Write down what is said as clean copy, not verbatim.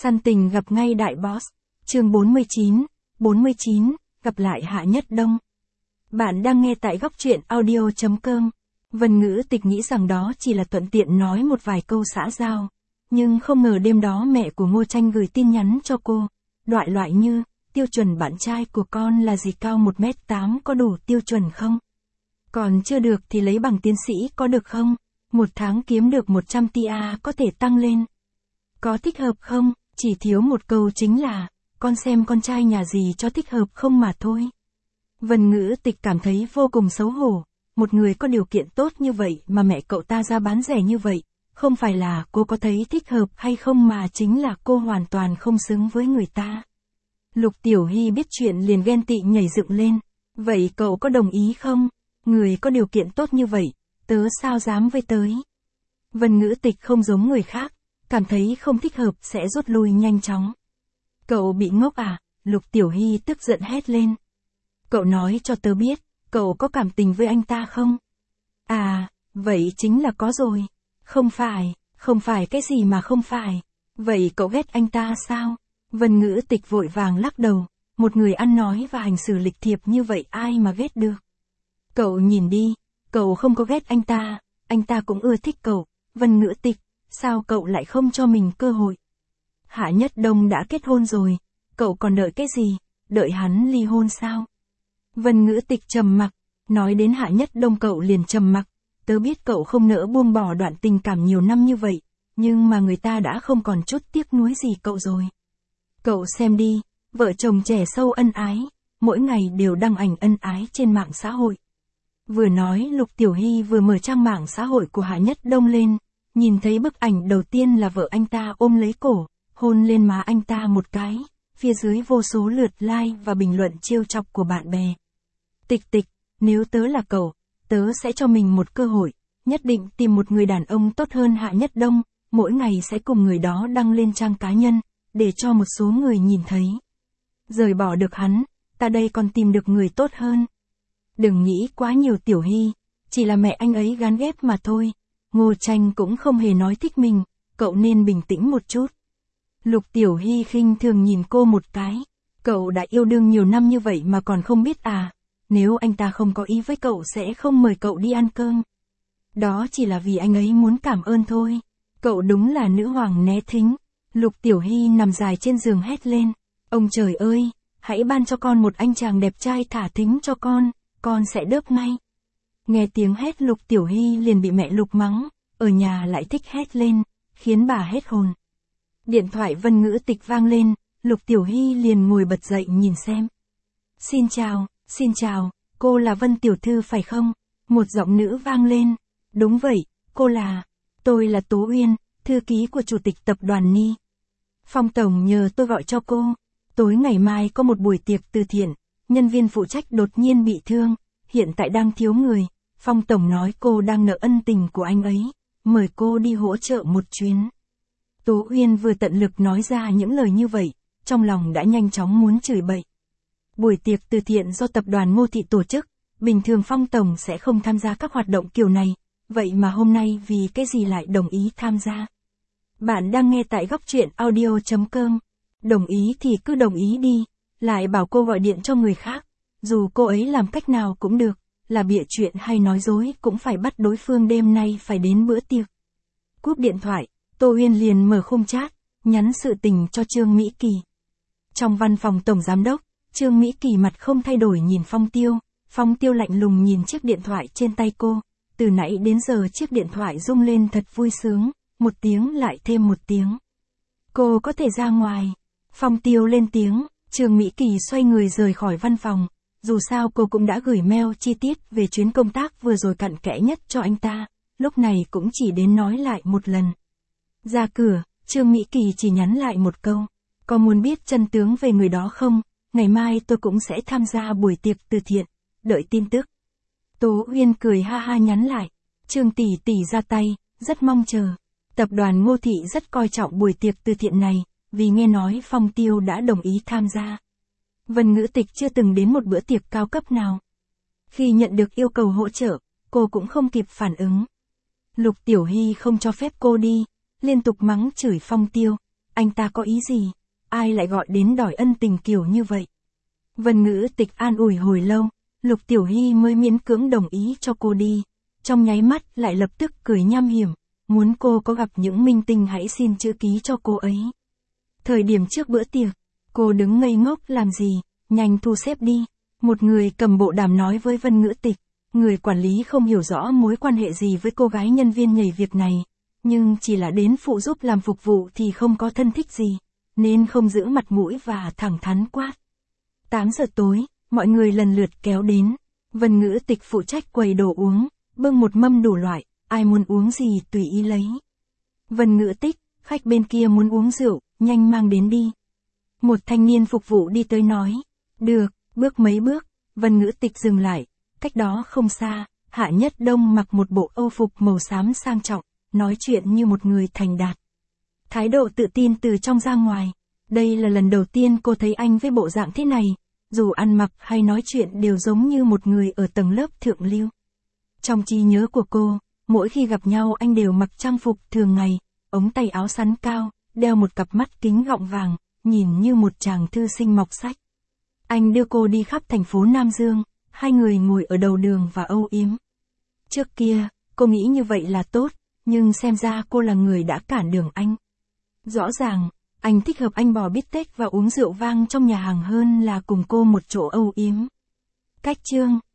Săn tình gặp ngay đại boss. Chương 49, gặp lại Hạ Nhất Đông. Bạn đang nghe tại góc truyện audio.com. Vân Ngữ Tịch nghĩ rằng đó chỉ là thuận tiện nói một vài câu xã giao. Nhưng không ngờ đêm đó mẹ của Ngô Tranh gửi tin nhắn cho cô. Loại như, tiêu chuẩn bạn trai của con là gì, cao 1m8 có đủ tiêu chuẩn không? Còn chưa được thì lấy bằng tiến sĩ có được không? Một tháng kiếm được 100 tia có thể tăng lên. Có thích hợp không? Chỉ thiếu một câu chính là, con xem con trai nhà gì cho thích hợp không mà thôi. Vân Ngữ Tịch cảm thấy vô cùng xấu hổ. Một người có điều kiện tốt như vậy mà mẹ cậu ta ra bán rẻ như vậy. Không phải là cô có thấy thích hợp hay không mà chính là cô hoàn toàn không xứng với người ta. Lục Tiểu Hy biết chuyện liền ghen tị nhảy dựng lên. Vậy cậu có đồng ý không? Người có điều kiện tốt như vậy, tớ sao dám với tới. Vân Ngữ Tịch không giống người khác, cảm thấy không thích hợp sẽ rút lui nhanh chóng. Cậu bị ngốc à? Lục Tiểu Hy tức giận hét lên. Cậu nói cho tớ biết, cậu có cảm tình với anh ta không? À, vậy chính là có rồi. Không phải cái gì mà không phải. Vậy cậu ghét anh ta sao? Vân Ngữ Tịch vội vàng lắc đầu, một người ăn nói và hành xử lịch thiệp như vậy ai mà ghét được. Cậu nhìn đi, cậu không có ghét anh ta cũng ưa thích cậu. Vân Ngữ Tịch, sao cậu lại không cho mình cơ hội? Hạ Nhất Đông đã kết hôn rồi, cậu còn đợi cái gì, đợi hắn ly hôn sao? Vân Ngữ Tịch trầm mặc, nói đến Hạ Nhất Đông cậu liền trầm mặc. Tớ biết cậu không nỡ buông bỏ đoạn tình cảm nhiều năm như vậy, nhưng mà người ta đã không còn chút tiếc nuối gì cậu rồi. Cậu xem đi, vợ chồng trẻ sâu ân ái, mỗi ngày đều đăng ảnh ân ái trên mạng xã hội. Vừa nói Lục Tiểu Hy vừa mở trang mạng xã hội của Hạ Nhất Đông lên, nhìn thấy bức ảnh đầu tiên là vợ anh ta ôm lấy cổ, hôn lên má anh ta một cái, phía dưới vô số lượt like và bình luận trêu chọc của bạn bè. Tịch, nếu tớ là cậu, tớ sẽ cho mình một cơ hội, nhất định tìm một người đàn ông tốt hơn Hạ Nhất Đông, mỗi ngày sẽ cùng người đó đăng lên trang cá nhân, để cho một số người nhìn thấy. Rời bỏ được hắn, ta đây còn tìm được người tốt hơn. Đừng nghĩ quá nhiều Tiểu Hy, chỉ là mẹ anh ấy gán ghép mà thôi. Ngô Tranh cũng không hề nói thích mình, cậu nên bình tĩnh một chút. Lục Tiểu Hy khinh thường nhìn cô một cái. Cậu đã yêu đương nhiều năm như vậy mà còn không biết à? Nếu anh ta không có ý với cậu sẽ không mời cậu đi ăn cơm. Đó chỉ là vì anh ấy muốn cảm ơn thôi. Cậu đúng là nữ hoàng né thính. Lục Tiểu Hy nằm dài trên giường hét lên. Ông trời ơi, hãy ban cho con một anh chàng đẹp trai thả thính cho con sẽ đớp ngay. Nghe tiếng hét Lục Tiểu Hy liền bị mẹ Lục mắng, ở nhà lại thích hét lên, khiến bà hết hồn. Điện thoại Vân Ngữ Tịch vang lên, Lục Tiểu Hy liền ngồi bật dậy nhìn xem. Xin chào, cô là Vân Tiểu Thư phải không? Một giọng nữ vang lên. Đúng vậy, tôi là Tố Uyên, thư ký của chủ tịch tập đoàn Ni. Phong tổng nhờ tôi gọi cho cô. Tối ngày mai có một buổi tiệc từ thiện, nhân viên phụ trách đột nhiên bị thương, hiện tại đang thiếu người. Phong tổng nói cô đang nợ ân tình của anh ấy, mời cô đi hỗ trợ một chuyến. Tố Uyên vừa tận lực nói ra những lời như vậy, trong lòng đã nhanh chóng muốn chửi bậy. Buổi tiệc từ thiện do tập đoàn Ngô Thị tổ chức, bình thường Phong tổng sẽ không tham gia các hoạt động kiểu này, vậy mà hôm nay vì cái gì lại đồng ý tham gia? Bạn đang nghe tại góc truyện audio.com. Đồng ý thì cứ đồng ý đi, lại bảo cô gọi điện cho người khác, dù cô ấy làm cách nào cũng được, là bịa chuyện hay nói dối cũng phải bắt đối phương đêm nay phải đến bữa tiệc. Cúp điện thoại, Tô Uyên liền mở khung chat, nhắn sự tình cho Trương Mỹ Kỳ. Trong văn phòng tổng giám đốc, Trương Mỹ Kỳ mặt không thay đổi nhìn Phong Tiêu lạnh lùng nhìn chiếc điện thoại trên tay cô, từ nãy đến giờ chiếc điện thoại rung lên thật vui sướng, một tiếng lại thêm một tiếng. Cô có thể ra ngoài. Phong Tiêu lên tiếng, Trương Mỹ Kỳ xoay người rời khỏi văn phòng, dù sao cô cũng đã gửi mail chi tiết về chuyến công tác vừa rồi cặn kẽ nhất cho anh ta, lúc này cũng chỉ đến nói lại một lần. Ra cửa, Trương Mỹ Kỳ chỉ nhắn lại một câu, có muốn biết chân tướng về người đó không? Ngày mai tôi cũng sẽ tham gia buổi tiệc từ thiện, đợi tin tức. Tố Uyên cười ha ha nhắn lại, Trương tỷ tỷ ra tay, rất mong chờ. Tập đoàn Ngô Thị rất coi trọng buổi tiệc từ thiện này, vì nghe nói Phong Tiêu đã đồng ý tham gia. Vân Ngữ Tịch chưa từng đến một bữa tiệc cao cấp nào. Khi nhận được yêu cầu hỗ trợ, cô cũng không kịp phản ứng. Lục Tiểu Hy không cho phép cô đi, liên tục mắng chửi Phong Tiêu. anh ta có ý gì? Ai lại gọi đến đòi ân tình kiểu như vậy? Vân Ngữ Tịch an ủi hồi lâu, Lục Tiểu Hy mới miễn cưỡng đồng ý cho cô đi. Trong nháy mắt lại lập tức cười nham hiểm, muốn cô có gặp những minh tinh hãy xin chữ ký cho cô ấy. Thời điểm trước bữa tiệc, cô đứng ngây ngốc làm gì, nhanh thu xếp đi. Một người cầm bộ đàm nói với Vân Ngữ Tịch, người quản lý không hiểu rõ mối quan hệ gì với cô gái nhân viên nhảy việc này, nhưng chỉ là đến phụ giúp làm phục vụ thì không có thân thích gì, nên không giữ mặt mũi và thẳng thắn quát. 8 giờ tối, mọi người lần lượt kéo đến, Vân Ngữ Tịch phụ trách quầy đồ uống, bưng một mâm đủ loại, ai muốn uống gì tùy ý lấy. Vân Ngữ Tịch, khách bên kia muốn uống rượu, nhanh mang đến đi. Một thanh niên phục vụ đi tới nói, được, bước mấy bước, Vân Ngữ Tịch dừng lại, cách đó không xa, Hạ Nhất Đông mặc một bộ âu phục màu xám sang trọng, nói chuyện như một người thành đạt. Thái độ tự tin từ trong ra ngoài, đây là lần đầu tiên cô thấy anh với bộ dạng thế này, dù ăn mặc hay nói chuyện đều giống như một người ở tầng lớp thượng lưu. Trong trí nhớ của cô, mỗi khi gặp nhau anh đều mặc trang phục thường ngày, ống tay áo sắn cao, đeo một cặp mắt kính gọng vàng, nhìn như một chàng thư sinh mọc sách. Anh đưa cô đi khắp thành phố Nam Dương, hai người ngồi ở đầu đường và âu yếm. Trước kia, cô nghĩ như vậy là tốt, nhưng xem ra cô là người đã cản đường anh. Rõ ràng, anh thích hợp anh bò bít tết và uống rượu vang trong nhà hàng hơn là cùng cô một chỗ âu yếm. Cách chương